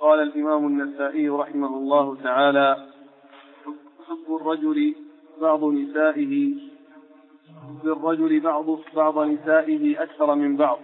قال الإمام النسائي رحمه الله تعالى: حب الرجل بعض نسائه أكثر من بعض.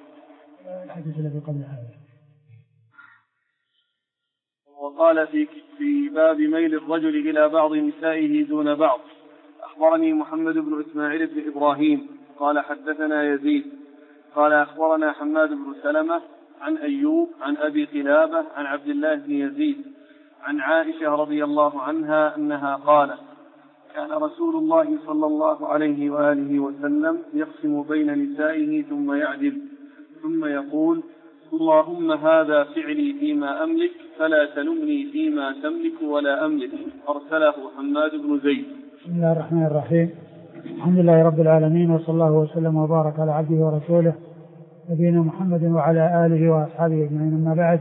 وقال في باب ميل الرجل إلى بعض نسائه دون بعض: أخبرني محمد بن إسماعيل بن إبراهيم قال حدثنا يزيد قال أخبرنا حماد بن سلمة عن أيوب عن أبي قلابة عن عبد الله بن يزيد عن عائشة رضي الله عنها أنها قالت: كان رسول الله صلى الله عليه وآله وسلم يقسم بين نسائه ثم يعدل ثم يقول: اللهم هذا فعلي فيما أملك فلا تلمني فيما تملك ولا أملك. أرسله حماد بن زيد. بسم الله الرحمن الرحيم. الحمد لله رب العالمين، وصلى الله وسلم وبارك على عبده ورسوله نبينا محمد وعلى آله وأصحابه أجمعين. أما بعد،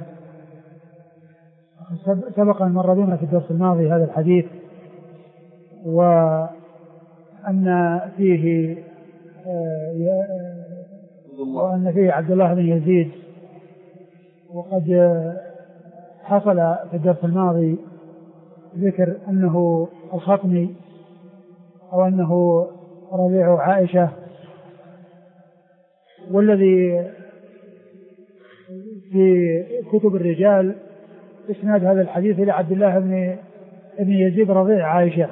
سبق أن مر بنا في الدرس الماضي هذا الحديث، وأن فيه عبد الله بن يزيد، وقد حصل في الدرس الماضي ذكر أنه الخطمي أو أنه ربيع عائشة، والذي في كتب الرجال اسناد هذا الحديث إلى عبد الله بن يزيد ربيع عائشة،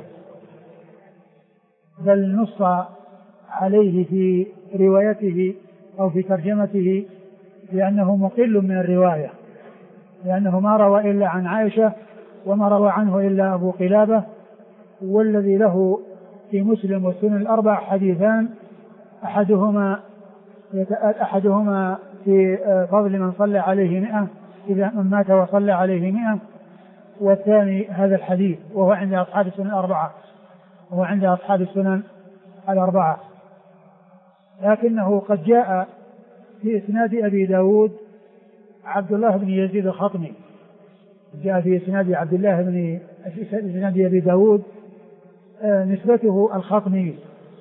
بل نص عليه في روايته أو في ترجمته لأنه مقل من الرواية، لأنه ما روى إلا عن عائشة وما روى عنه إلا أبو قلابة، والذي له في مسلم والسنن الأربع حديثان، أحدهما في فضل من صلى عليه 100 إذا من مات وصلى عليه 100، والثاني هذا الحديث وهو عند أصحاب السنن الأربعة. لكنه قد جاء في إسناد أبي داود عبد الله بن يزيد الخطمي، جاء في إسناد إسناد أبي داود نسبته الخطمي،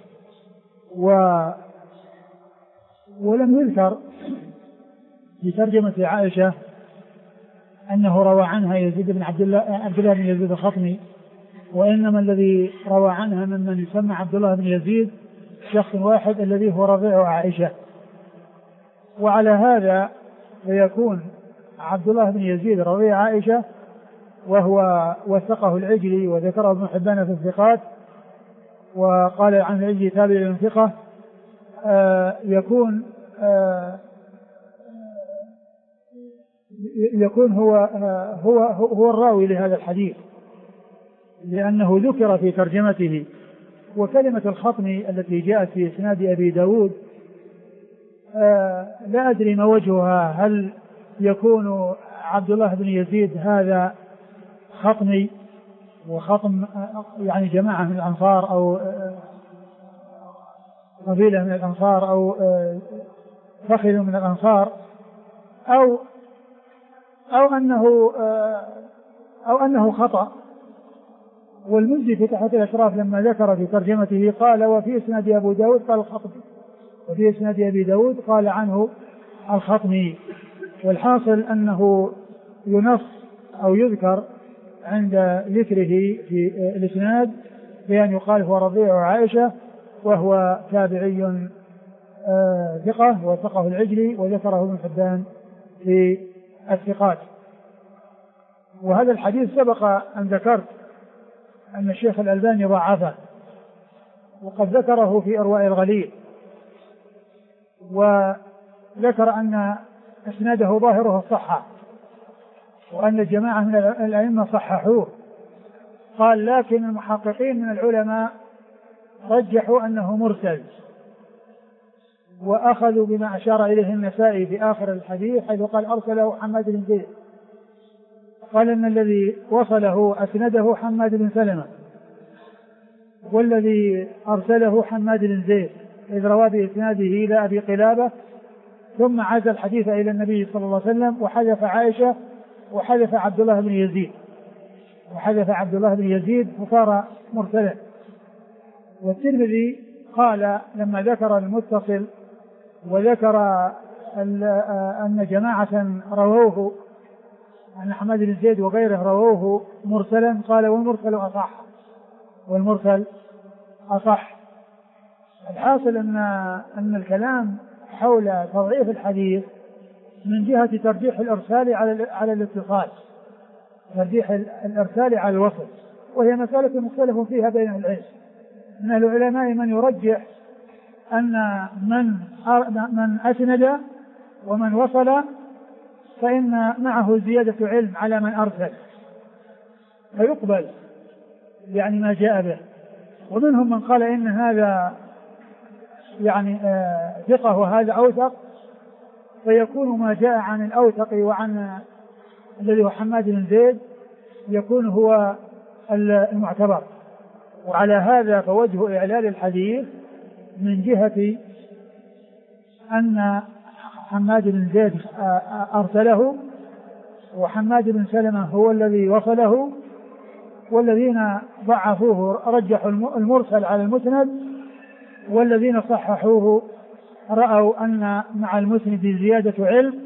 ولم يذكر في ترجمة عائشة أنه روى عنها يزيد بن عبد الله بن يزيد الخطمي، وإنما الذي روى عنها ممن يسمى عبد الله بن يزيد شخص واحد الذي هو ربيع عائشة. وعلى هذا فيكون عبد الله بن يزيد ربيع عائشة، وهو وثقه العجلي وذكره ابن حبان في الثقات، وقال عن العجلي تابع للثقة، يكون هو الراوي لهذا الحديث، لأنه ذكر في ترجمته. وكلمة الخطمي التي جاءت في إسناد أبي داود لا أدري ما وجهها، هل يكون عبد الله بن يزيد هذا خطمي وخطم يعني جماعة من الأنصار أو قبيلة من الأنصار أو فخذ من الأنصار، أو أنه خطأ. والمزي في تحت الأشراف لما ذكر في ترجمته قال: وفي إسناد أبو داود قال الخطمي، وفي إسناد أبي داود قال عنه الخطمي. والحاصل أنه ينص أو يذكر عند ذكره في الإسناد بأن يقال هو ربيع عائشة، وهو تابعي ثقة وثقه العجلي وذكره ابن حبان في الثقات. وهذا الحديث سبق أن ذكرت أن الشيخ الألباني ضعفه، وقد ذكره في إرواء الغليل، وذكر أن إسناده ظاهره الصحة، وأن الجماعة من الأئمة صححوه. قال: لكن المحققين من العلماء رجحوا أنه مرسل، وأخذوا بما أشار إليه النسائي في آخر الحديث حيث قال: أرسله حماد بن زيد. قال أن الذي وصله أسنده حماد بن سلمة، والذي أرسله حماد بن زيد إذ روى بإسناده إلى أبي قلابة، ثم عاد الحديث إلى النبي صلى الله عليه وسلم، وحذف عائشة وحذف عبد الله بن يزيد فصار مرسلا. والترمذي قال لما ذكر المتصل وذكر أن جماعة رووه أن حماد بن زيد وغيره رووه مرسلا، قال والمرسل أصح. الحاصل أن الكلام حول تضعيف الحديث من جهة ترجيح الإرسال على الاتصال، ترجيح الإرسال على الوصل، وهي مسألة مختلف فيها بين العلم. من العلماء من يرجح أن من أسند ومن وصل فإن معه زيادة علم على من أرسل فيقبل يعني ما جاء به. ومنهم من قال إن هذا يعني ثقة وهذا أوثق، فيكون ما جاء عن الأوثق وعن الذي هو حماد بن زيد يكون هو المعتبر. وعلى هذا فوجه إعلال الحديث من جهة أن حماد بن زيد أرسله وحماد بن سلمة هو الذي وصله، والذين ضعفوه رجحوا المرسل على المسند، والذين صححوه رأوا أن مع المسند زيادة علم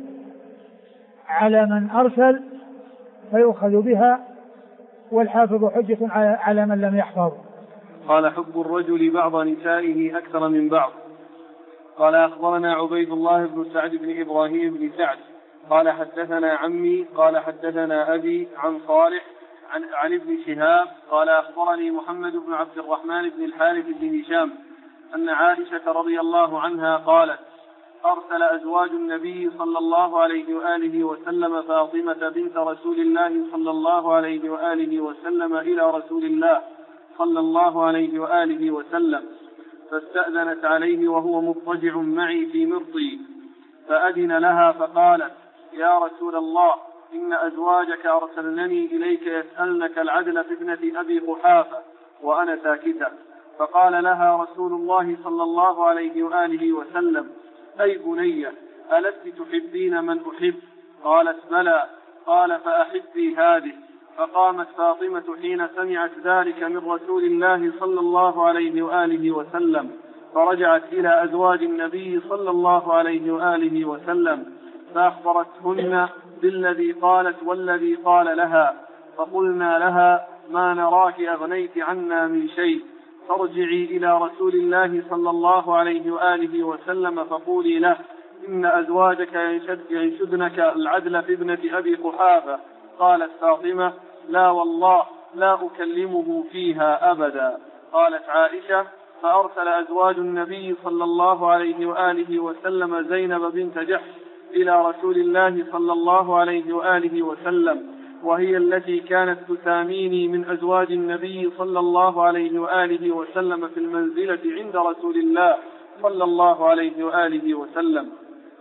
على من أرسل فيؤخذ بها، والحافظ حجة على من لم يحفظ. قال حب الرجل بعض نسائه أكثر من بعض. قال أخبرنا عبيد الله بن سعد بن إبراهيم بن سعد قال حدثنا عمي قال حدثنا أبي عن صالح عن ابن شهاب قال أخبرني محمد بن عبد الرحمن بن الحارث بن هشام أن عائشة رضي الله عنها قالت أرسل أزواج النبي صلى الله عليه وآله وسلم فاطمة بنت رسول الله صلى الله عليه وآله وسلم إلى رسول الله صلى الله عليه وآله وسلم، فاستأذنت عليه وهو مضطجع معي في مرضي، فأذن لها فقالت يا رسول الله إن أزواجك أرسلنني إليك يسألنك العدل في ابنة أبي قحافة وأنا ساكتة. فقال لها رسول الله صلى الله عليه وآله وسلم أي بنية ألست تحبين من أحب؟ قالت بلى. قال فأحبي هذه. فقامت فاطمة حين سمعت ذلك من رسول الله صلى الله عليه وآله وسلم، فرجعت إلى أزواج النبي صلى الله عليه وآله وسلم فأخبرتهن بالذي قالت والذي قال لها، فقلنا لها ما نراك أغنيت عنا من شيء، فارجعي إلى رسول الله صلى الله عليه وآله وسلم فقولي له إن أزواجك ينشدنك العدل في ابنة أبي قحافة. قالت فاطمة لا والله لا أكلمه فيها أبدا. قالت عائشة فأرسل أزواج النبي صلى الله عليه وآله وسلم زينب بنت جحش إلى رسول الله صلى الله عليه وآله وسلم، وهي التي كانت تساميني من أزواج النبي صلى الله عليه وآله وسلم في المنزلة عند رسول الله صلى الله عليه وآله وسلم،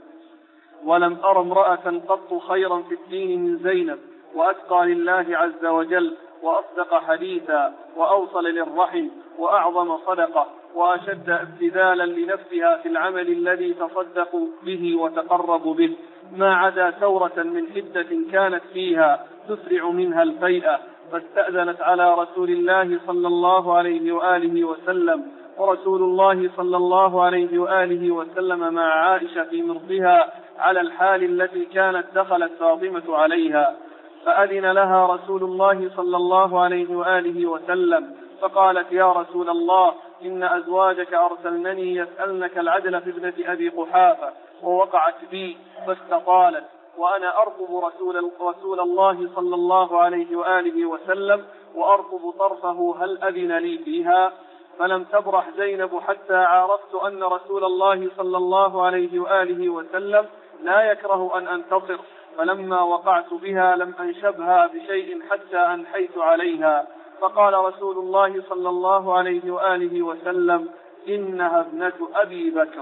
ولم أر امرأة قط خيرا في الدين من زينب، وأتقى لله عز وجل، وأصدق حديثا، وأوصل للرحم، وأعظم صدقة، وأشد ابتذالا لنفسها في العمل الذي تصدق به وتقرب به، ما عدا ثورة من حدة كانت فيها تسرع منها الفيئة، فاستأذنت على رسول الله صلى الله عليه وآله وسلم، ورسول الله صلى الله عليه وآله وسلم مع عائشة في مرضها على الحال التي كانت دخلت فاطمة عليها، فأذن لها رسول الله صلى الله عليه وآله وسلم، فقالت يا رسول الله إن أزواجك أرسلنني يسألنك العدل في ابنة أبي قحافة، ووقعت بي فاستطالت، وأنا أرقب رسول الله صلى الله عليه وآله وسلم وأرقب طرفه هل أذن لي فيها؟ فلم تبرح زينب حتى عرفت أن رسول الله صلى الله عليه وآله وسلم لا يكره أن أنتصر، فلما وقعت بها لم أنشبها بشيء حتى أنحيت عليها، فقال رسول الله صلى الله عليه وآله وسلم إنها ابنة أبي بكر.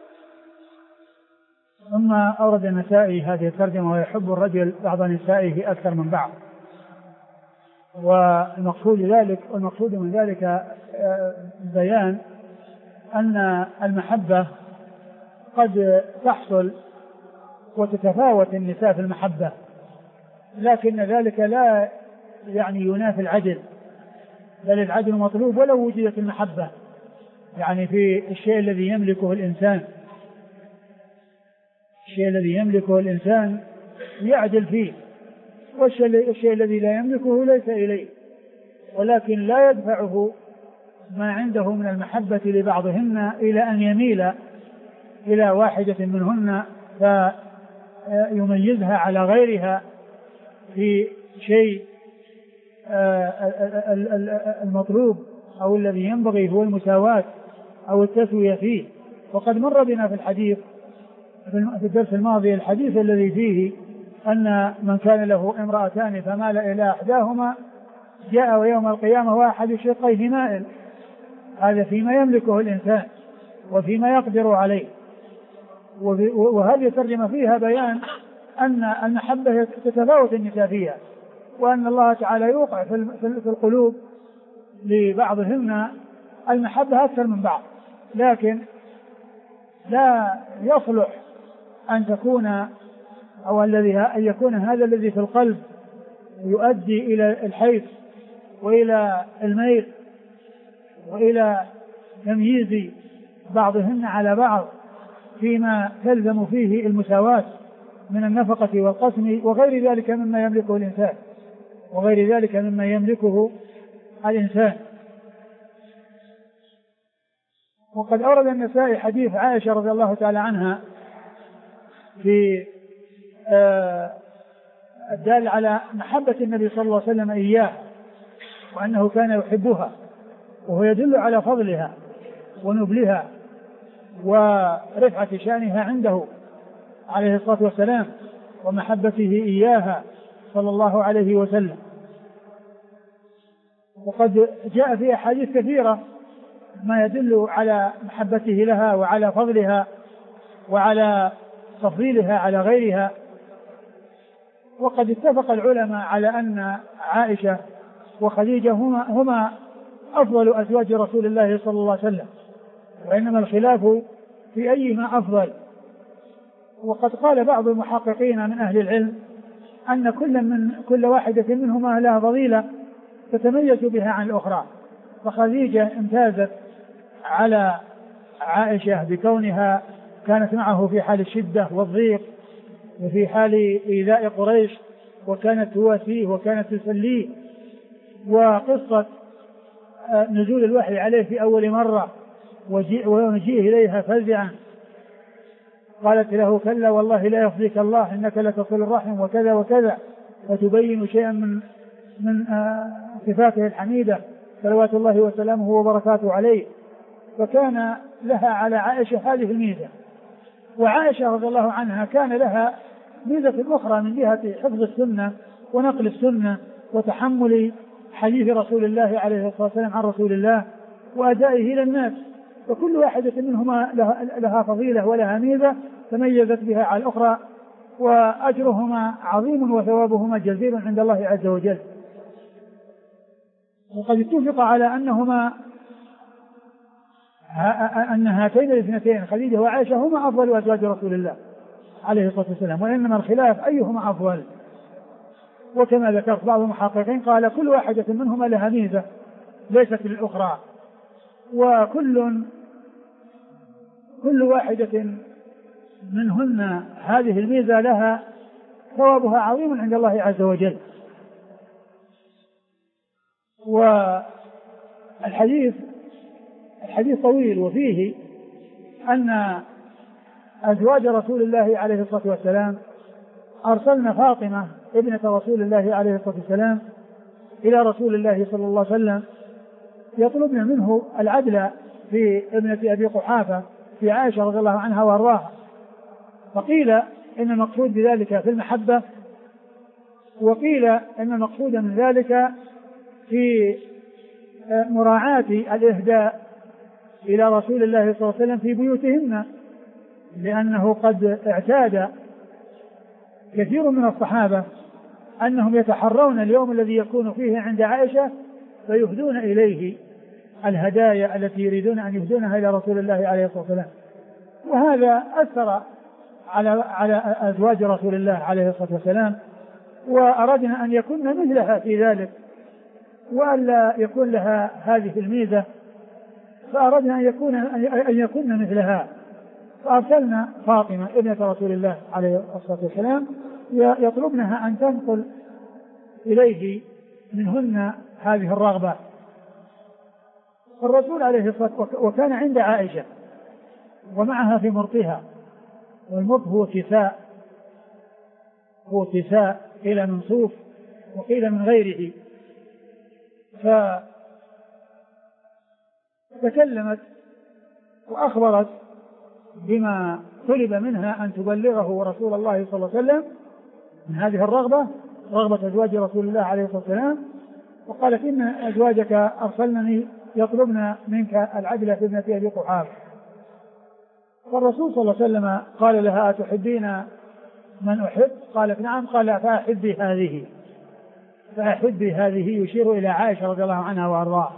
ثم أورد النسائي هذه الترجمة ويحب الرجل بعض نسائه أكثر من بعض، والمقصود من ذلك بيان أن المحبة قد تحصل وتتفاوت النساء في المحبة، لكن ذلك لا يعني ينافي العدل، بل العدل مطلوب ولو وجدت المحبة، يعني في الشيء الذي يملكه الإنسان يعدل فيه، والشيء الذي لا يملكه ليس إليه، ولكن لا يدفعه ما عنده من المحبة لبعضهن إلى أن يميل إلى واحدة منهن فيميزها على غيرها في شيء المطلوب أو الذي ينبغي هو المساواة أو التسوية فيه. وقد مر بنا في الحديث في الدرس الماضي الحديث الذي فيه أن من كان له امرأتان فمال إلى إحداهما جاء يوم القيامة واحد شقيه مائل. هذا فيما يملكه الإنسان وفيما يقدر عليه. وهذه الترجمة فيها بيان أن المحبة تتفاوت النساء فيها، وأن الله تعالى يوقع في القلوب لبعضهن المحبة أكثر من بعض، لكن لا يصلح أن تكون أو أن يكون هذا الذي في القلب يؤدي إلى الحيث وإلى الميل وإلى تمييز بعضهن على بعض فيما تلزم فيه المساواة من النفقة والقسم وغير ذلك مما يملكه الإنسان. وقد أورد النسائي حديث عائشة رضي الله تعالى عنها في الدال على محبة النبي صلى الله عليه وسلم إياه وأنه كان يحبها، وهو يدل على فضلها ونبلها ورفعة شأنها عنده عليه الصلاة والسلام ومحبته إياها صلى الله عليه وسلم. وقد جاء في أحاديث كثيرة ما يدل على محبته لها وعلى فضلها وعلى تفضيلها على غيرها. وقد اتفق العلماء على أن عائشة وخديجة هما أفضل أزواج رسول الله صلى الله عليه وسلم، وإنما الخلاف في أيهما أفضل. وقد قال بعض المحققين من أهل العلم أن كل واحدة منهما لها فضيلة تتميز بها عن الأخرى، فخديجة امتازت على عائشة بكونها كانت معه في حال الشدة والضيق وفي حال إيذاء قريش، وكانت تواسيه وكانت تسليه. وقصة نزول الوحي عليه في أول مرة ومجيئه إليها فزعا قالت له كلا والله لا يخزيك الله إنك لتصل الرحم وكذا وكذا، فتبين شيئا من صفاته الحميدة صلوات الله وسلامه وبركاته عليه. فكان لها على عائشة هذه الميزة. وعائشة رضي الله عنها كان لها ميزة أخرى من جهة حفظ السنة ونقل السنة وتحمل حديث رسول الله عليه الصلاة والسلام عن رسول الله وأدائه إلى الناس. وكل واحدة منهما لها فضيلة ولها ميزة تميزت بها على الأخرى، وأجرهما عظيم وثوابهما جزيل عند الله عز وجل. وقد اتفق على أن هاتين الاثنتين خديجة وعائشة هما أفضل أزواج رسول الله عليه الصلاة والسلام، وإنما الخلاف أيهما أفضل. وكما ذكرت بعض المحققين قال كل واحدة منهما لها ميزة ليست للأخرى، وكل واحدة منهن هذه الميزة لها ثوابها عظيم عند الله عز وجل. والحديث طويل، وفيه أن أزواج رسول الله عليه الصلاة والسلام أرسلنا فاطمة ابنة رسول الله عليه الصلاة والسلام إلى رسول الله صلى الله عليه وسلم يطلبن منه العدل في ابنة أبي قحافة في عائشة رضي الله عنها وارضاها. فقيل إن المقصود بذلك في المحبة، وقيل إن المقصود من ذلك في مراعاة الإهداء إلى رسول الله صلى الله عليه وسلم في بيوتهن، لأنه قد اعتاد كثير من الصحابة أنهم يتحرون اليوم الذي يكون فيه عند عائشة فيهدون إليه الهدايا التي يريدون أن يهدونها إلى رسول الله عليه الصلاة والسلام. وهذا أثر على أزواج رسول الله عليه الصلاة والسلام، وأردنا أن يكون مثلها في ذلك وألا يكون لها هذه الميزة، فأردنا أن يكون مثلها، فأرسلنا فاطمة ابنة رسول الله عليه الصلاة والسلام يطلبنها أن تنقل إليه منهن هذه الرغبة. الرسول عليه الصلاة والسلام وكان عند عائشة ومعها في مرطها، والمرط هو كساء قيل من صوف وقيل من غيره. فتكلمت وأخبرت بما طلب منها أن تبلغه رسول الله صلى الله عليه وسلم من هذه الرغبة، رغبة أزواج رسول الله عليه الصلاة والسلام، وقالت إن أزواجك أرسلنني يطلبن منك العدل في ابنة أبي قحافة. فالرسول صلى الله عليه وسلم قال لها أتحبين من أحب؟ قالت نعم. قال فأحبي هذه يشير إلى عائشة رضي الله عنها وأرضاها.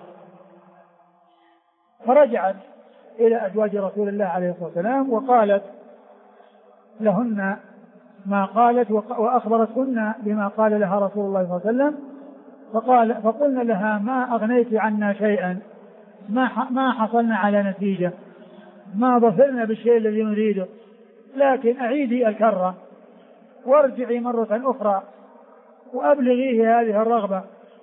فرجعت إلى أزواج رسول الله عليه الصلاة والسلام وقالت لهن ما قالت وأخبرتهن بما قال لها رسول الله صلى الله عليه وسلم. فقلنا لها ما أغنيت عنا شيئا، ما حصلنا على نتيجة، ما ظفرنا بالشيء الذي نريده، لكن أعيدي الكرة وارجعي مرة أخرى وأبلغيه هذه الرغبة.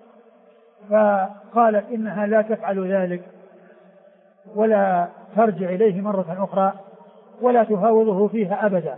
فقالت إنها لا تفعل ذلك ولا ترجع إليه مرة أخرى ولا تفاوضه فيها أبدا.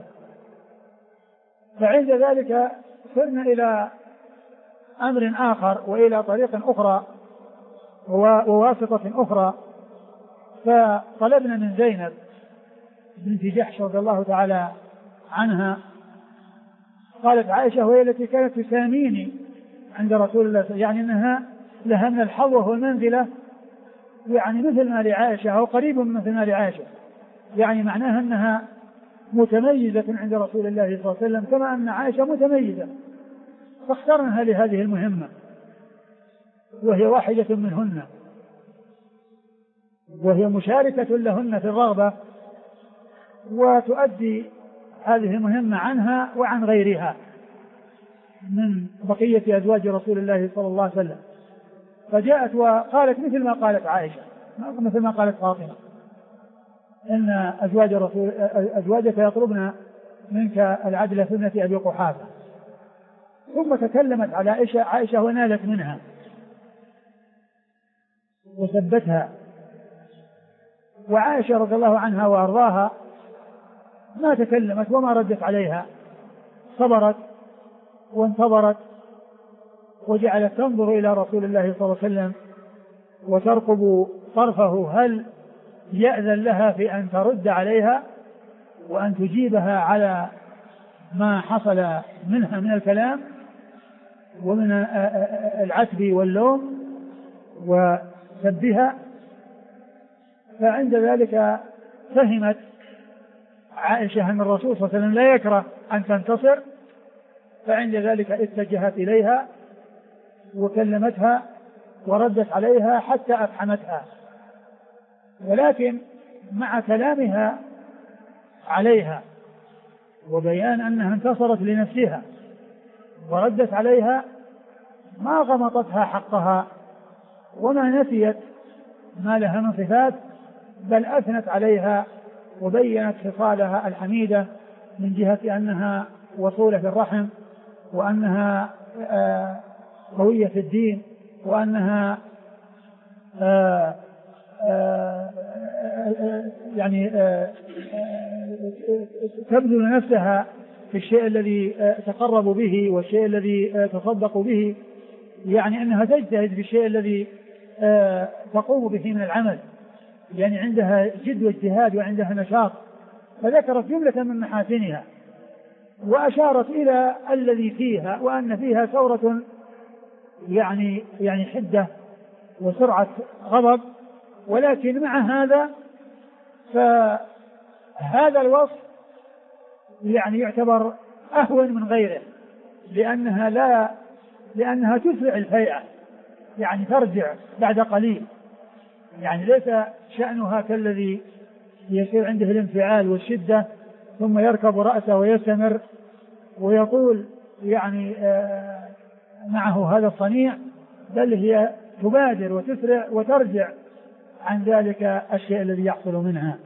فعند ذلك صرنا إلى أمر آخر وإلى طريق أخرى وواسطة أخرى. فطلبنا من زينب بنت جحش رضي الله تعالى عنها، قالت عائشة وهي التي كانت تساميني عند رسول الله، يعني أنها لها من الحظوة والمنزلة يعني مثل ما لعائشة أو قريب مثل ما لعائشة، يعني معناها أنها متميزة عند رسول الله صلى الله عليه وسلم كما أن عائشة متميزة، فاخترنها لهذه المهمة وهي واحدة منهن، وهي مشاركة لهن في الرغبة وتؤدي هذه المهمة عنها وعن غيرها من بقية أزواج رسول الله صلى الله عليه وسلم. فجاءت وقالت مثل ما قالت عائشة، مثل ما قالت فاطمة، إن أزواجك يطلبن منك العدل في ابنة أبي قحافة. ثم تكلمت على عائشة ونالت منها وثبتها. وعائشة رضي الله عنها وأرضاها ما تكلمت وما ردت عليها، صبرت وانتظرت وجعلت تنظر إلى رسول الله صلى الله عليه وسلم وترقب طرفه هل يأذن لها في أن ترد عليها وأن تجيبها على ما حصل منها من الكلام ومن العتب واللوم وسبها. فعند ذلك فهمت عائشة أن الرسول صلى الله عليه وسلم لا يكره أن تنتصر، فعند ذلك اتجهت إليها وكلمتها وردت عليها حتى أفحمتها، ولكن مع كلامها عليها وبيان أنها انتصرت لنفسها وردت عليها ما غمطتها حقها وما نسيت ما لها من صفات، بل أثنت عليها وبينت خصالها الحميدة من جهة أنها وصولة الرحم وأنها قوية في الدين وأنها يعني تبذل نفسها في الشيء الذي تقرب به والشيء الذي تصدق به، يعني أنها تجتهد في الشيء الذي تقوم به من العمل، يعني عندها جد واجتهاد وعندها نشاط. فذكرت جملة من محاسنها وأشارت إلى الذي فيها وأن فيها ثورة يعني حدة وسرعة غضب، ولكن مع هذا فهذا الوصف يعني يعتبر أهون من غيره لأنها تسرع الفيئة، يعني ترجع بعد قليل، يعني ليس شأنها كالذي يصير عنده الانفعال والشدة ثم يركب رأسه ويستمر ويطول يعني معه هذا الصنيع، بل هي تبادر وتسرع وترجع عن ذلك الشيء الذي يحصل منها،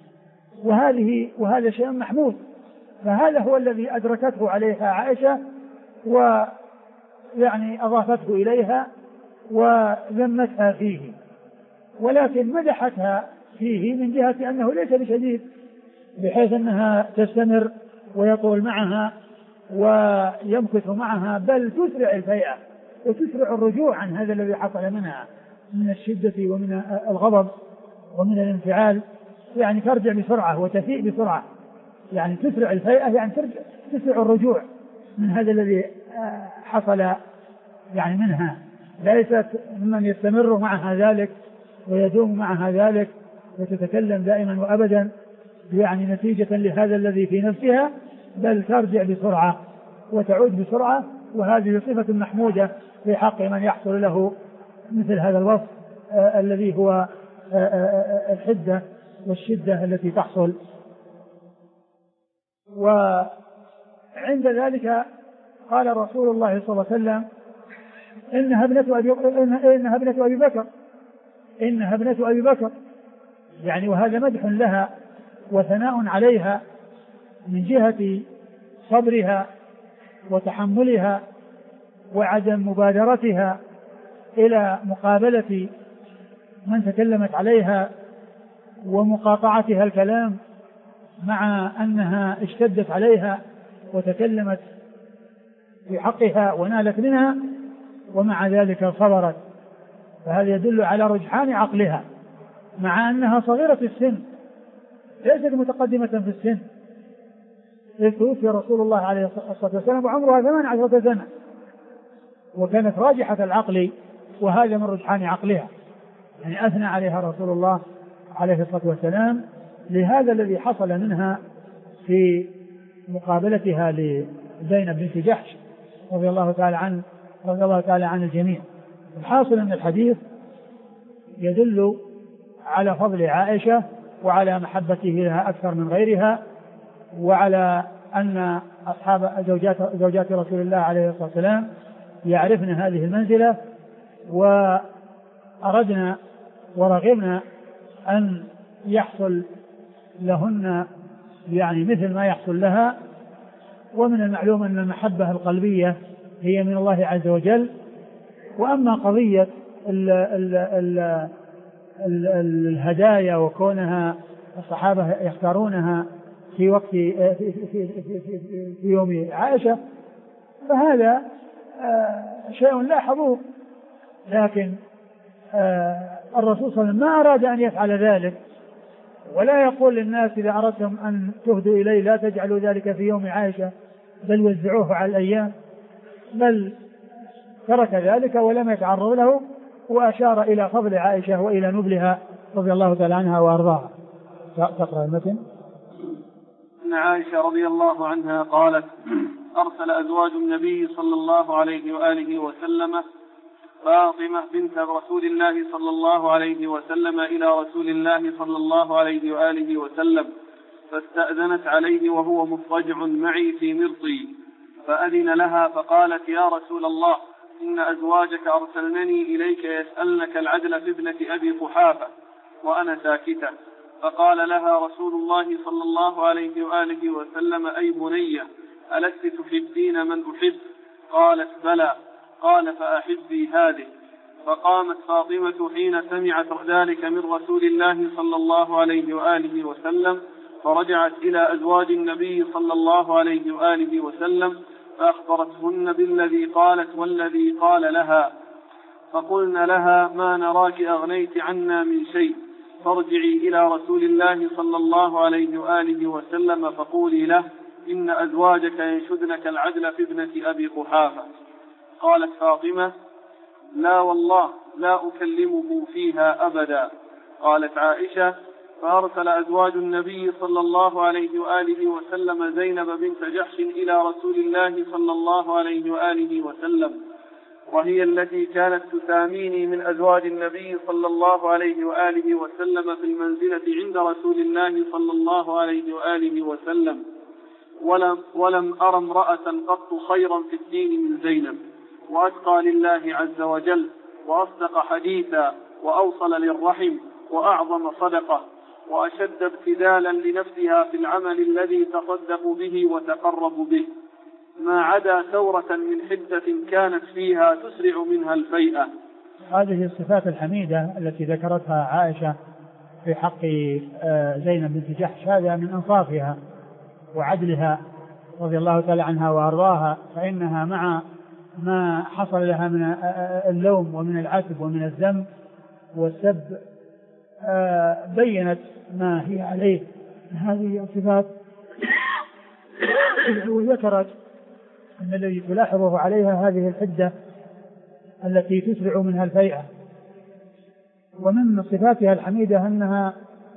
وهذا شيء محمود. فهذا هو الذي أدركته عليها عائشة يعني أضافته إليها وذمتها فيه، ولكن مدحتها فيه من جهة أنه ليس بشديد بحيث أنها تستمر ويطول معها ويمكث معها، بل تسرع الفيئة وتسرع الرجوع عن هذا الذي حصل منها من الشدة ومن الغضب ومن الانفعال، يعني ترجع بسرعة وتفيء بسرعة، يعني تسرع الفيئة يعني تسرع الرجوع من هذا الذي حصل يعني منها، ليست ممن يستمر معها ذلك ويدوم معها ذلك وتتكلم دائما وأبدا يعني نتيجة لهذا الذي في نفسها، بل ترجع بسرعة وتعود بسرعة. وهذه صفة محمودة في حق من يحصل له مثل هذا الوصف الذي هو الحدة والشدة التي تحصل. وعند ذلك قال رسول الله صلى الله عليه وسلم إنها ابنة أبي بكر، يعني وهذا مدح لها وثناء عليها من جهة صبرها وتحملها وعدم مبادرتها إلى مقابلة من تكلمت عليها ومقاطعتها الكلام، مع أنها اشتدت عليها وتكلمت في حقها ونالت منها، ومع ذلك صبرت. فهذا يدل على رجحان عقلها مع أنها صغيرة السن ليست متقدمة في السن، إذ توفي رسول الله عليه الصلاة والسلام وعمرها 18 سنة، وكانت راجحة العقل، وهذا من رجحان عقلها، يعني أثنى عليها رسول الله عليه الصلاة والسلام لهذا الذي حصل منها في مقابلتها لزينب بنت جحش رضي الله تعالى عن الجميع. الحاصل أن الحديث يدل على فضل عائشة وعلى محبته لها أكثر من غيرها، وعلى أن أصحاب زوجات رسول الله عليه الصلاة والسلام يعرفن هذه المنزلة، وأردنا ورغبنا أن يحصل لهن يعني مثل ما يحصل لها. ومن المعلوم أن المحبة القلبية هي من الله عز وجل. وأما قضية الهدايا وكونها الصحابة يختارونها في وقت في يوم عائشة فهذا شيء لاحظوه، لكن الرسول صلى الله عليه وسلم ما أراد أن يفعل ذلك، ولا يقول للناس إذا أردتم أن تهدوا إليه لا تجعلوا ذلك في يوم عائشة بل وزعوه على الأيام، بل ترك ذلك ولم يتعرض له، وأشار إلى فضل عائشة وإلى نبلها رضي الله تعالى عنها وأرضاها. تقرأ المتن. أن عائشة رضي الله عنها قالت: أرسل أزواج النبي صلى الله عليه وآله وسلم فاطمة بنت رسول الله صلى الله عليه وسلم إلى رسول الله صلى الله عليه وآله وسلم، فاستأذنت عليه وهو مضطجع معي في مرطي، فأذن لها فقالت: يا رسول الله، إن أزواجك أرسلنني إليك يسألنك العدل في ابنة أبي قحافة وأنا ساكتة. فقال لها رسول الله صلى الله عليه وآله وسلم: أي بنية، ألست تحبين من أحب؟ قالت: بلى. قال: فأحبي هذه. فقامت فاطمة حين سمعت ذلك من رسول الله صلى الله عليه وآله وسلم، فرجعت إلى أزواج النبي صلى الله عليه وآله وسلم فأخبرتهن بالذي قالت والذي قال لها، فقلن لها: ما نراك أغنيت عنا من شيء، فارجعي إلى رسول الله صلى الله عليه وآله وسلم فقولي له: إن أزواجك ينشدنك العدل في ابنة أبي قحافة. قالت فاطمة: لا والله لا أكلمه فيها أبدا. قالت عائشة: فأرسل أزواج النبي صلى الله عليه وآله وسلم زينب بنت جحش إلى رسول الله صلى الله عليه وآله وسلم، وهي التي كانت تساميني من أزواج النبي صلى الله عليه وآله وسلم في المنزلة عند رسول الله صلى الله عليه وآله وسلم، ولم أرى امرأة قط خيرا في الدين من زينب، وأتقى لله عز وجل، وأصدق حديثا، وأوصل للرحم، وأعظم صدقة، وأشد ابتذالا لنفسها في العمل الذي تصدق به وتقرب به. ما عدا ثورة من حدة كانت فيها تسرع منها الفيئة. هذه الصفات الحميدة التي ذكرتها عائشة في حق زينب بنت جحش هذا من أنصافها وعدلها رضي الله تعالى عنها وأرضاها، فإنها مع ما حصل لها من اللوم ومن العتب ومن الذم والسب بينت ما هي عليه من هذه الصفات وذكرت أن الذي تلاحظه عليها هذه الحدة التي تسرع منها الفيئة. ومن صفاتها الحميدة أنها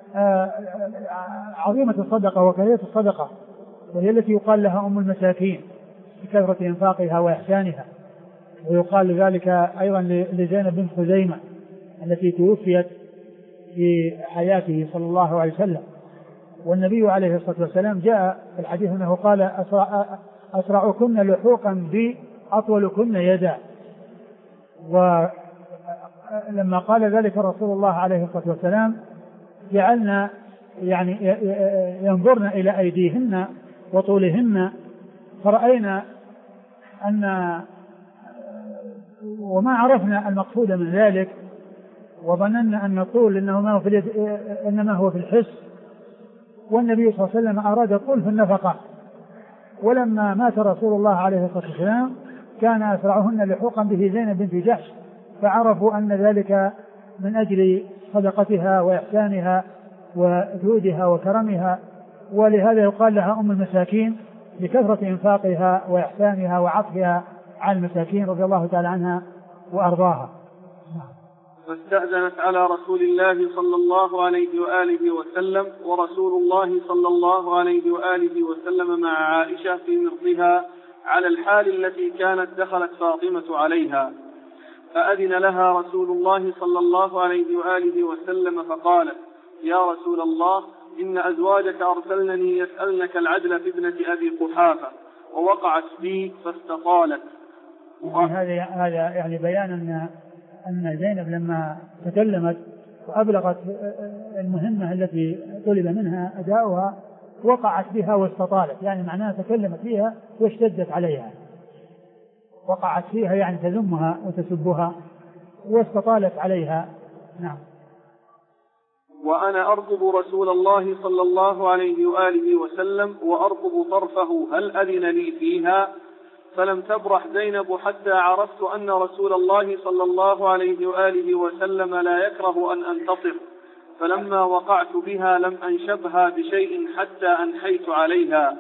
عظيمة الصدقة وكثيرة الصدقة، وهي التي يقال لها أم المساكين بكثرة إنفاقها وإحسانها. ويقال ذلك أيضا لزينب بنت خزيمة التي توفيت في حياته صلى الله عليه وسلم. والنبي عليه الصلاة والسلام جاء في الحديث أنه قال أسرعكن لحوقا بي أطولكن يدا. ولما قال ذلك رسول الله عليه الصلاة والسلام جعلنا يعني ينظرن إلى أيديهن وطولهن، فرأينا أن وما عرفنا المقصود من ذلك، وظننا أن الطول إنما هو في الحس، والنبي صلى الله عليه وسلم أراد الطول في النفقة. ولما مات رسول الله عليه الصلاة والسلام كان أسرعهن لحوقا به زينب بنت جحش، فعرفوا أن ذلك من أجل صدقتها وإحسانها وجودها وكرمها، ولهذا يقال لها أم المساكين لكثرة إنفاقها وإحسانها وعطفها على المساكين رضي الله تعالى عنها وأرضاها. فاستأذنت على رسول الله صلى الله عليه وآله وسلم، ورسول الله صلى الله عليه وآله وسلم مع عائشة في مرضها على الحال التي كانت دخلت فاطمة عليها، فأذن لها رسول الله صلى الله عليه وآله وسلم فقالت: يا رسول الله، إن أزواجك أرسلنني يسألنك العدل في ابنة أبي قحافة، ووقعت بي فاستطالت. هذا يعني بيان أن زينب لما تكلمت وأبلغت المهمة التي طلب منها أداؤها وقعت بها واستطالت، يعني معناها تكلمت فيها واشتدت عليها، وقعت فيها يعني تذمها وتسبها واستطالت عليها. نعم. وأنا أرقب رسول الله صلى الله عليه وآله وسلم وأرقب طرفه هل أذن لي فيها، فلم تبرح زينب حتى عرفت أن رسول الله صلى الله عليه وآله وسلم لا يكره أن أنتصر، فلما وقعت بها لم أنشبها بشيء حتى أنحيت عليها.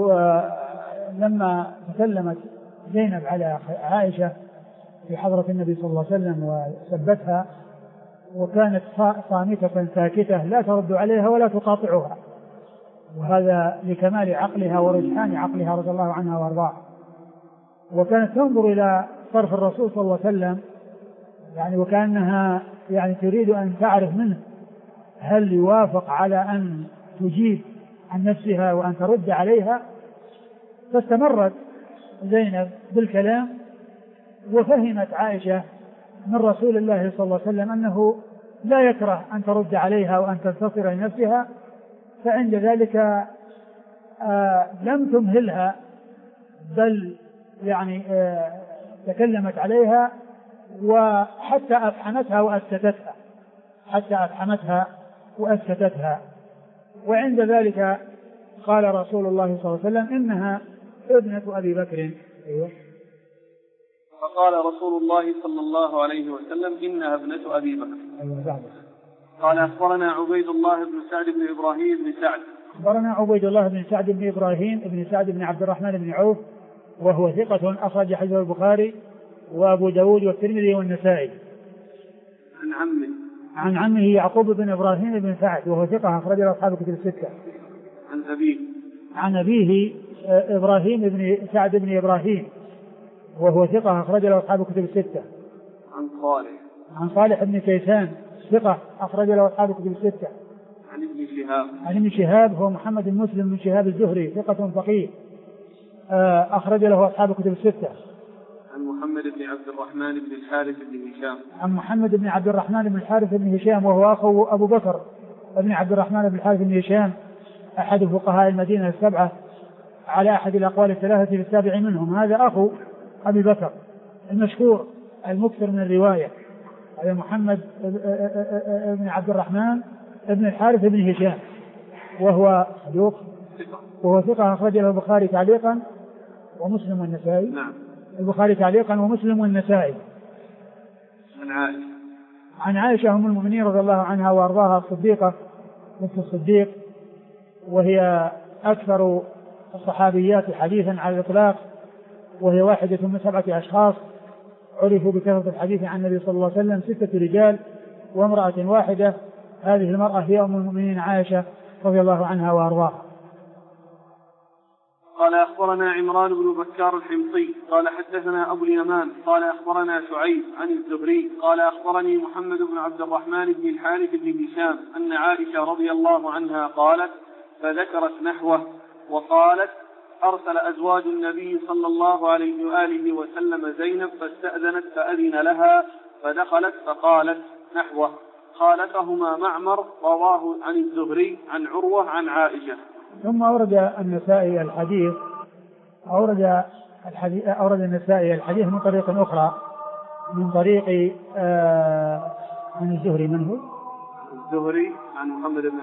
ولما تكلمت زينب على عائشة في حضرة النبي صلى الله عليه وسلم وسبتها، وكانت صامتة ساكتة لا ترد عليها ولا تقاطعها، وهذا لكمال عقلها ورجحان عقلها رضي الله عنها وارضاها. وكانت تنظر إلى طرف الرسول صلى الله عليه وسلم يعني وكأنها يعني تريد أن تعرف منه هل يوافق على أن تجيب عن نفسها وأن ترد عليها. فاستمرت زينب بالكلام، وفهمت عائشة من رسول الله صلى الله عليه وسلم أنه لا يكره أن ترد عليها وأن تنتصر لنفسها، فعند ذلك لم تمهلها بل يعني تكلمت عليها وحتى أفحمتها وأسكتتها. وعند ذلك قال رسول الله صلى الله عليه وسلم: إنها ابنة أبي بكر. أيوة. فقال رسول الله صلى الله عليه وسلم: إنها ابنة أبي بكر. أيوة. قال: أخبرنا عبيد الله بن سعد بن إبراهيم بن سعد. أخبرنا عبيد الله بن سعد بن إبراهيم بن سعد بن عبد الرحمن بن عوف، وهو ثقة أخرج حديثه البخاري وأبو داود والترمذي والنسائي. عن عمه يعقوب بن إبراهيم بن سعد، وهو ثقة أخرج له أصحاب الكتب الستة. عن أبيه إبراهيم بن سعد بن إبراهيم، وهو ثقة أخرج له أصحاب الكتب الستة. عن صالح بن كيسان، ثقة أخرج له أصحاب الكتب الستة. عن ابن شهاب هو محمد بن مسلم بن شهاب الزهري، ثقة فقيه أخرج له أصحاب الكتب الستة. عن محمد بن عبد الرحمن بن الحارث بن هشام. عن محمد بن عبد الرحمن بن الحارث بن هشام، وهو أخو أبو بكر بن عبد الرحمن بن الحارث بن هشام، أحد فقهاء المدينة السبعة على أحد الأقوال الثلاثة في السابع منهم. هذا أخو أبي بكر المشهور المكثر من الرواية، هذا محمد بن عبد الرحمن بن الحارث بن هشام، وهو صدوق وهو ثقة أخرج له البخاري تعليقا ومسلم والنسائي. نعم. البخاري تعليقا ومسلم والنسائي. عن عائشة أم المؤمنين رضي الله عنها وأرضاها الصديقة بنت الصديق، وهي أكثر الصحابيات حديثا على الإطلاق، وهي واحدة من 7 أشخاص عرفوا بكثرة الحديث عن النبي صلى الله عليه وسلم، 6 رجال وامرأة واحدة. هذه المرأة هي أم المؤمنين عائشة رضي الله عنها وأرضاها. قال أخبرنا عمران بن بكار الحمصي قال حدثنا أبو اليمان قال أخبرنا شعيب عن الزهري قال أخبرني محمد بن عبد الرحمن بن الحارث بن هشام أن عائشة رضي الله عنها قالت فذكرت نحوه وقالت أرسل أزواج النبي صلى الله عليه وآله وسلم زينب فاستأذنت فأذن لها فدخلت فقالت نحوه. خالفهما معمر رواه عن الزهري عن عروة عن عائشة. ثم أورد النسائي الحديث أورد النسائي الحديث من طريق أخرى من طريق عن الزهري. من هو؟ الزهري عن محمد بن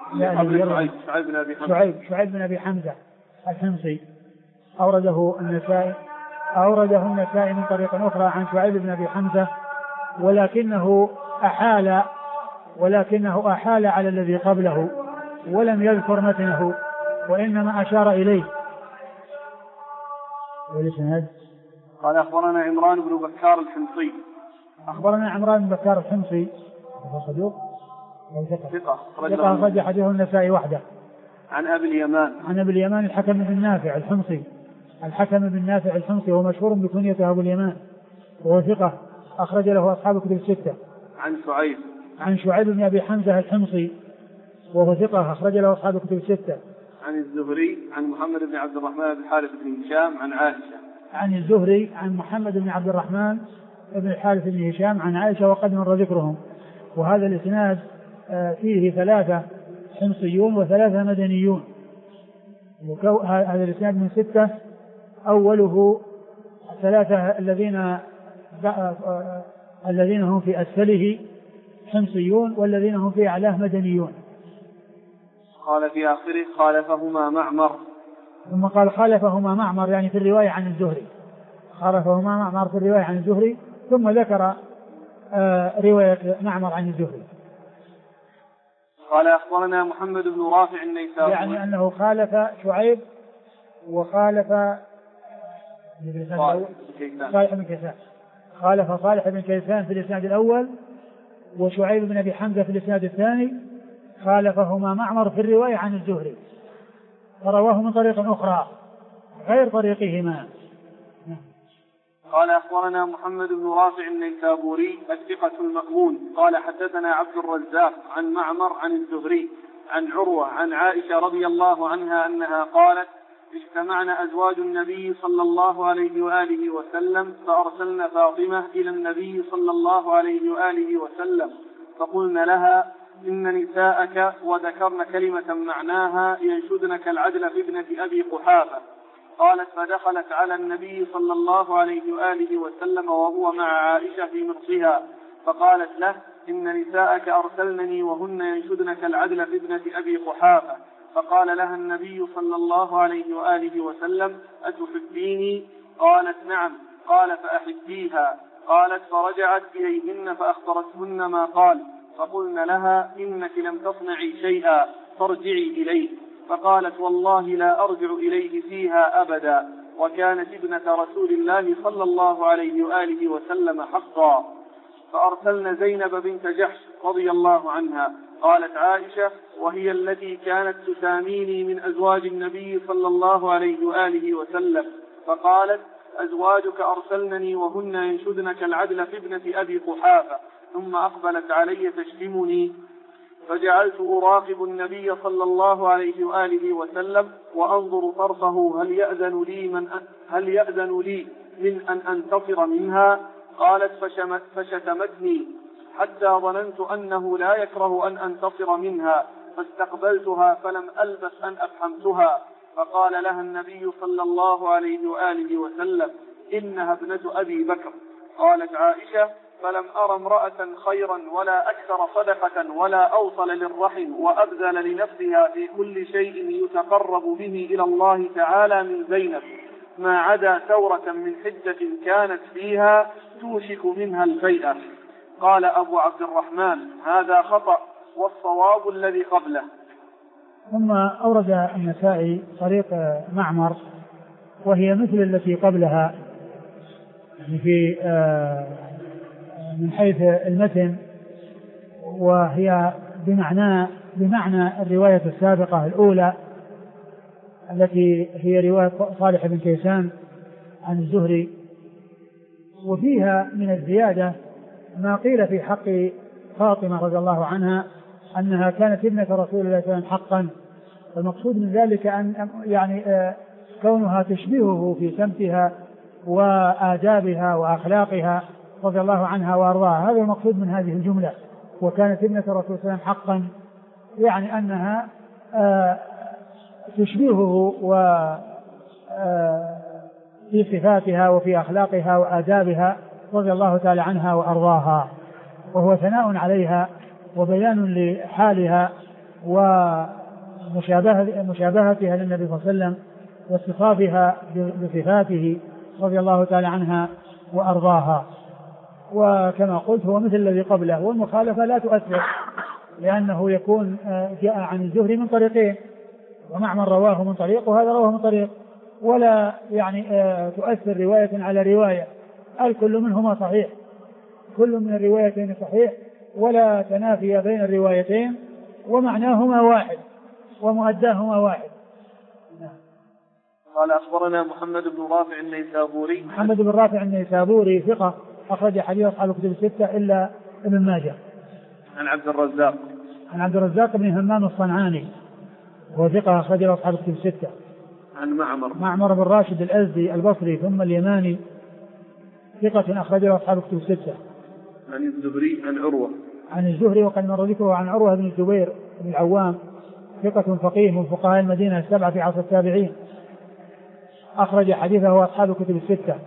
شعيب بن أبي حمزة الحمصي. أورده النسائي من طريق أخرى عن شعيب بن أبي حمزة، ولكنه أحال على الذي قبله ولم يذكر متنه وإنما أشار إليه. قال أخبرنا عمران بن بكار الحمصي. أخبرنا عمران بن بكار الحمصي وهو صدوق ثقة أخرج حديثه النسائي وحده. عن أبي اليمان الحكم بن نافع الحمصي وهو مشهور بكنيته أبو اليمان، وهو ثقة أخرج له أصحاب كتب الستة. عن شعيب بن أبي حمزة الحمصي وهو ثقة أخرج له أصحاب كتب الستة. عن الزهري عن محمد بن عبد الرحمن بن الحارث بن هشام عن عائشة. عن الزهري عن محمد بن عبد الرحمن بن الحارث بن هشام عن عائشة وقد مر ذكرهم. وهذا الإسناد فيه 3 حمصيون و3 مدنيون. هذا الإسناد من 6 أوله 3 الذين هم في أسفله حمصيون والذين هم في أعلاه مدنيون. قال في آخره خالفهما معمر. ثم قال خالفهما معمر يعني في الرواية عن الزهري. خالفهما معمر في الرواية عن الزهري، ثم ذكر رواية معمر عن الزهري. قال أخبرنا محمد بن رافع النيسابوري، يعني أنه خالف شعيب وخالف صالح بن كيسان. خالف صالح بن كيسان في الإسناد الأول، وشعيب بن أبي حمزة في الإسناد الثاني. خالفهما معمر في الرواية عن الزهري، فرواه من طريق أخرى غير طريقهما. قال أخبرنا محمد بن رافع النيسابوري الثقة المأمون قال حدثنا عبد الرزاق عن معمر عن الزهري عن عروة عن عائشة رضي الله عنها أنها قالت اجتمعنا أزواج النبي صلى الله عليه وآله وسلم فأرسلنا فاطمة إلى النبي صلى الله عليه وآله وسلم فقلنا لها إن نساءك وذكرن كلمة معناها ينشدنك العدل في ابنة أبي قحافة. قالت فدخلت على النبي صلى الله عليه وآله وسلم وهو مع عائشة في مرصها فقالت له إن نساءك أرسلنني وهن ينشدنك العدل في ابنة أبي قحافة. فقال لها النبي صلى الله عليه وآله وسلم أتحبيني؟ قالت نعم. قال فأحبيها. قالت فرجعت إليهن فأخبرتهن ما قال فقلن لها إنك لم تصنعي شيئا فارجعي إليه. فقالت والله لا أرجع إليه فيها أبدا، وكانت ابنة رسول الله صلى الله عليه وآله وسلم حقا. فأرسلن زينب بنت جحش رضي الله عنها. قالت عائشة وهي التي كانت تساميني من أزواج النبي صلى الله عليه وآله وسلم. فقالت أزواجك أرسلنني وهن ينشدنك العدل في ابنة أبي قحافة. ثم أقبلت علي تشتمني فجعلت أراقب النبي صلى الله عليه وآله وسلم وأنظر طرفه هل يأذن لي من أن أنتصر منها. قالت فشتمتني حتى ظننت أنه لا يكره أن أنتصر منها، فاستقبلتها فلم ألبث أن أفحمتها فقال لها النبي صلى الله عليه وآله وسلم: إنها ابنة أبي بكر. قالت عائشة: فلم أر امرأة خيرا ولا أكثر صدقة ولا أوصل للرحم وأبذل لنفسها في كل شيء يتقرب به إلى الله تعالى من زينب، ما عدا ثورة من حجة كانت فيها توشك منها الفيئة. قال أبو عبد الرحمن: هذا خطأ والصواب الذي قبله. ثم أورد النسائي طريق معمر وهي مثل التي قبلها في من حيث المتن، وهي بمعنى الرواية السابقة الأولى التي هي رواية صالح بن كيسان عن الزهري، وفيها من الزيادة ما قيل في حق فاطمة رضي الله عنها أنها كانت ابنة رسول الله صلى الله عليه وسلم حقا. المقصود من ذلك أن كونها تشبهه في سمتها وآدابها وأخلاقها رضي الله عنها وأرضاها، هذا المقصود من هذه الجملة. وكانت ابنة رسول الله صلى الله عليه وسلم حقا، يعني أنها تشبهه في صفاتها وفي أخلاقها وآدابها رضي الله تعالى عنها وأرضاها، وهو ثناء عليها وبيان لحالها ومشابهتها للنبي صلى الله عليه وسلم واتصافها بصفاته رضي الله تعالى عنها وأرضاها. وكما قلت هو مثل الذي قبله، والمخالفة لا تؤثر لأنه يكون جاء عن الزهري من طريقين، ومعمر رواه من طريق وهذا رواه من طريق، ولا تؤثر رواية على رواية، الكل منهما صحيح، كل من الروايتين صحيح ولا تنافي بين الروايتين، ومعناهما واحد ومؤداهما واحد. قال أخبرنا محمد بن رافع النيسابوري. محمد بن رافع النيسابوري ثقة أخرج حديث أصحاب الكتب الستة إلا ابن ماجه. عن عبد الرزاق. عن عبد الرزاق بن همام الصنعاني وهو ثقة أخرج أصحاب الكتب الستة. عن معمر بن راشد الأزدي البصري ثم اليماني ثقة أخرج أصحاب الكتب الستة. عن الزهري عن عروة. عن الزهري وقد مر ذكره عن عروة بن الزبير بن العوام ثقة فقيه من فقهاء المدينة السبعة في عصر التابعين، أخرج حديثه أصحاب الكتب الستة.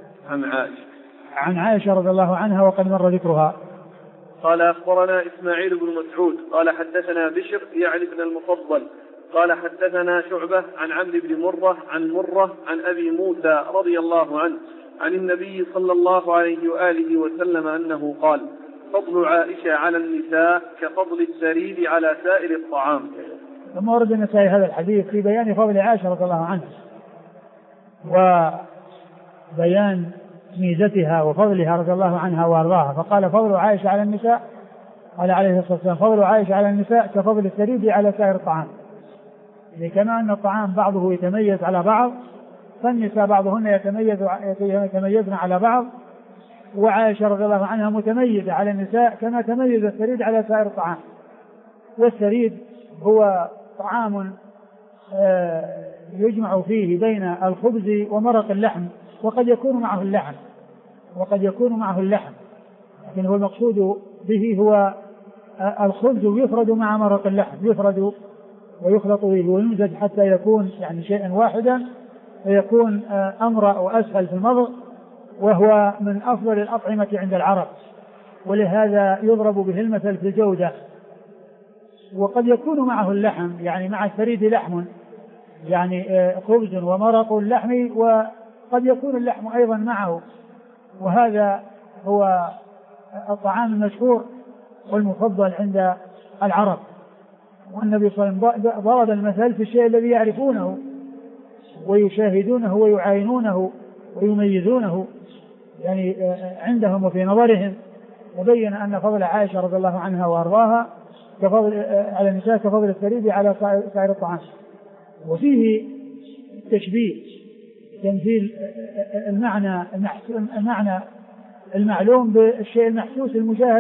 عن عائشة رضي الله عنها وقد مر ذكرها. قال أخبرنا إسماعيل بن مسعود قال حدثنا بشر يعني بن المفضل قال حدثنا شعبة عن عمرو بن مرة عن أبي موسى رضي الله عنه عن النبي صلى الله عليه وآله وسلم أنه قال: فضل عائشة على النساء كفضل الثريد على سائر الطعام. ثم ورد النسائي هذا الحديث في بيان فضل عائشة رضي الله عنها وبيان ميزتها وفضلها رضي الله عنها وارضاها، فقال: فضل عائشة على النساء، قال عليه الصلاة والسلام: فضل عائشة على النساء كفضل الثريد على سائر الطعام. يعني كما أن الطعام بعضه يتميز على بعض، فالنساء بعضهن يتميزن على بعض، وعائشة رضي الله عنها متميزة على النساء كما تميز الثريد على سائر الطعام. والثريد هو طعام يجمع فيه بين الخبز ومرق اللحم، وقد يكون معه اللحم، لكن هو المقصود به هو الخبز يفرد مع مرق اللحم، يفرد ويخلط به ويمزج حتى يكون يعني شيئا واحدا، فيكون أمرأ وأسهل في المضغ، وهو من أفضل الأطعمة عند العرب، ولهذا يضرب به المثل في الجودة. وقد يكون معه اللحم، يعني مع الثريد لحم، يعني خبز ومرق اللحم، وقد يكون اللحم أيضا معه، وهذا هو الطعام المشهور والمفضل عند العرب. والنبي صلى الله عليه وسلم ضرب المثل في الشيء الذي يعرفونه ويشاهدونه ويعاينونه ويميزونه يعني عندهم وفي نظرهم، وبين أن فضل عائشة رضي الله عنها وأرضاها كفضل على النساء كفضل الثريد على سائر الطعام. وفيه تشبيه تمثيل المعنى المعلوم بالشيء المحسوس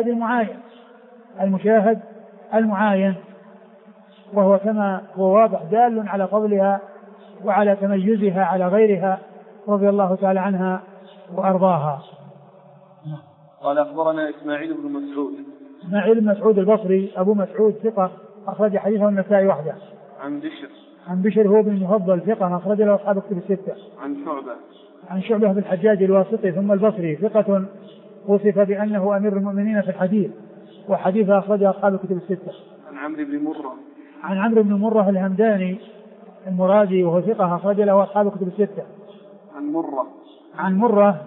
المشاهد المعاين، وهو كما هو واضح دال على فضلها وعلى تميزها على غيرها رضي الله تعالى عنها وأرضاها. قال أخبرنا إسماعيل بن مسعود. إسماعيل بن مسعود البصري أبو مسعود ثقة أخرج حديثه النسائي وحده. عن بشر. عن بشر هو بن المفضل ثقة أخرج له أصحاب الكتب الستة. عن شعبة بن الحجاج الواسطي ثم البصري ثقة وصف بأنه أمير المؤمنين في الحديث وحديثه أخرج أصحاب الكتب الستة. عن عمرو بن مرة الهمداني المرادي وهو ثقة أخرج له أصحاب الكتب الستة. عن مرة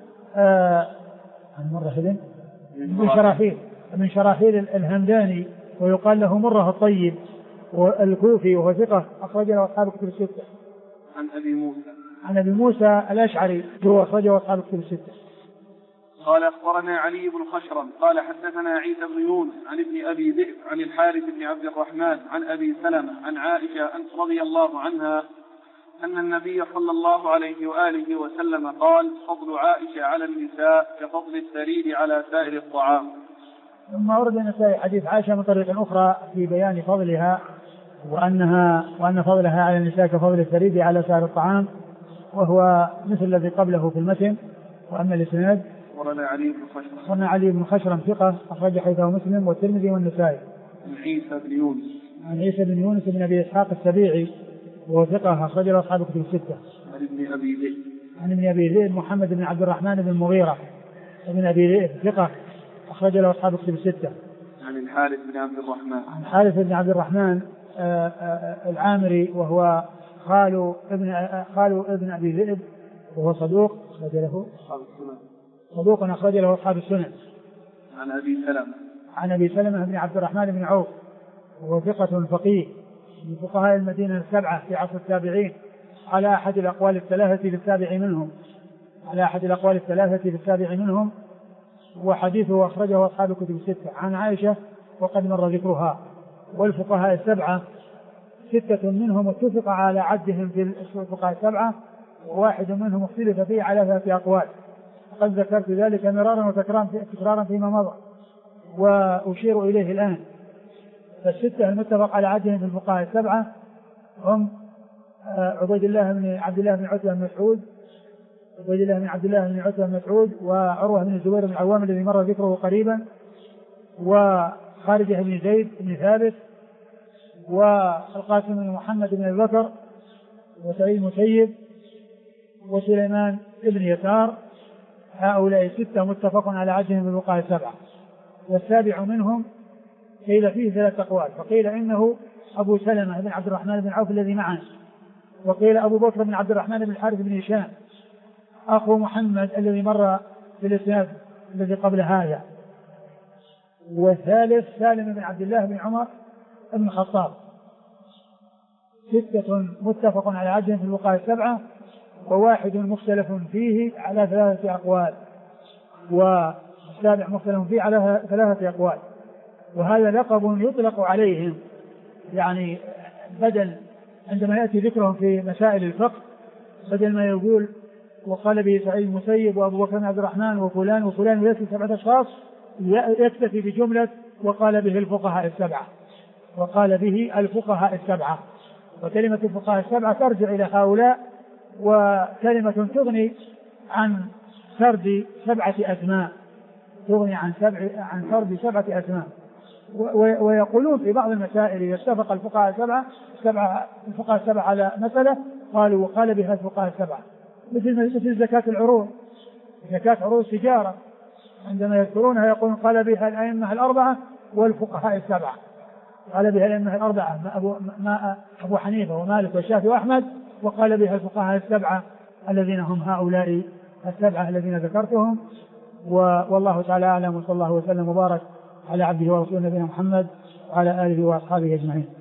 من شراحيل الهمداني ويقال له مرة الطيب والكوفي وهو ثقة أخرج له أصحاب الكتب الستة. عن أبي موسى الأشعري هو أخرجه أصحاب الكتب الستة. قال أخبرنا علي بن خشرم قال حدثنا عيسى بن يونس عن ابن أبي ذئب عن الحارث بن عبد الرحمن عن أبي سلمة عن عائشة رضي الله عنها أن النبي صلى الله عليه وآله وسلم قال فضل عائشة على النساء كفضل الثريد على سائر الطعام. ثم ورد النسائي حديث عائشة من طريق أخرى في بيان فضلها وأن فضلها على النساء كفضل الثريد على سائر الطعام وهو مثل الذي قبله في المتن. وأما الإسناد قلنا علي بن خشرم ثقة أخرج حديثه مسلم والترمذي والنسائي. عن عيسى بن يونس بن أبي إسحاق السبيعي وهو ثقة أخرج له أصحاب الكتب الستة. عن ابن أبي ذئب محمد بن عبد الرحمن بن المغيرة ابن أبي ذئب ثقة أخرج له أصحاب الكتب الستة. عن الحارث بن عبد الرحمن العامري وهو خال ابن أبي ذئب وهو صدوق أخرج له أصحاب السنن. عن أبي سلمة بن عبد الرحمن بن عوف وهو ثقة فقيه من فقهاء المدينة السبعة في عصر التابعين على أحد الأقوال الثلاثة للسابع منهم وحديثه أخرجه أصحاب الكتب الستة. عن عائشة وقد مر ذكرها. والفقهاء السبعة 6 منهم اتفق على عدهم في الفقهاء السبعة وواحد منهم اختلف فيه على 3 أقوال. قد ذكرت ذلك مرارا وتكرارا فيما مضى وأشير إليه الآن. فال6 المتفق على عدهم في الفقهاء السبعة هم عبيد الله بن عبد الله بن عتبة بن مسعود وعروة بن الزبير بن العوام الذي مر ذكره قريبا وخارجة بن زيد بن ثابت والقاسم بن محمد بن أبي بكر وسعيد المسيب وسليمان بن يسار. هؤلاء 6 متفق على عدهم في الفقهاء السبعة. والسابع منهم قيل فيه 3 أقوال. فقيل إنه أبو سلمة بن عبد الرحمن بن عوف الذي معنا وقيل أبو بكر بن عبد الرحمن بن الحارث بن هشام أخو محمد الذي مر في الإسناد الذي قبل هذا. والثالث سالم بن عبد الله بن عمر بن الخطاب. 6 متفق على عدهم في الفقهاء السبعة وواحد مختلف فيه على 3 أقوال والسابع مختلف فيه على 3 أقوال. وهذا لقب يطلق عليهم يعني بدل عندما يأتي ذكرهم في مسائل الفقه بدل ما يقول وقال به سعيد المسيب وأبو بكر بن عبد الرحمن وفلان ويأتي 7 أشخاص يكتفي بجملة وقال به الفقهاء السبعة. وكلمة الفقهاء السبعة ترجع إلى هؤلاء وكلمة تغني عن سرد 7 أسماء ويقولون في بعض المسائل إذا اتفق الفقهاء السبعة على مسألة قالوا وقال بها الفقهاء السبعة مثل زكاة العروض التجارة عندما يذكرونها يقولون قال بها الأئمة الأربعة والفقهاء السبعة. قال بها الأئمة الأربعة أبو حنيفة ومالك والشافعي وأحمد وقال بها الفقهاء السبعة الذين هم هؤلاء 7 الذين ذكرتهم. والله تعالى أعلم وصلى الله وسلم وبارك على عبده ورسوله نبينا محمد وعلى آله وأصحابه أجمعين.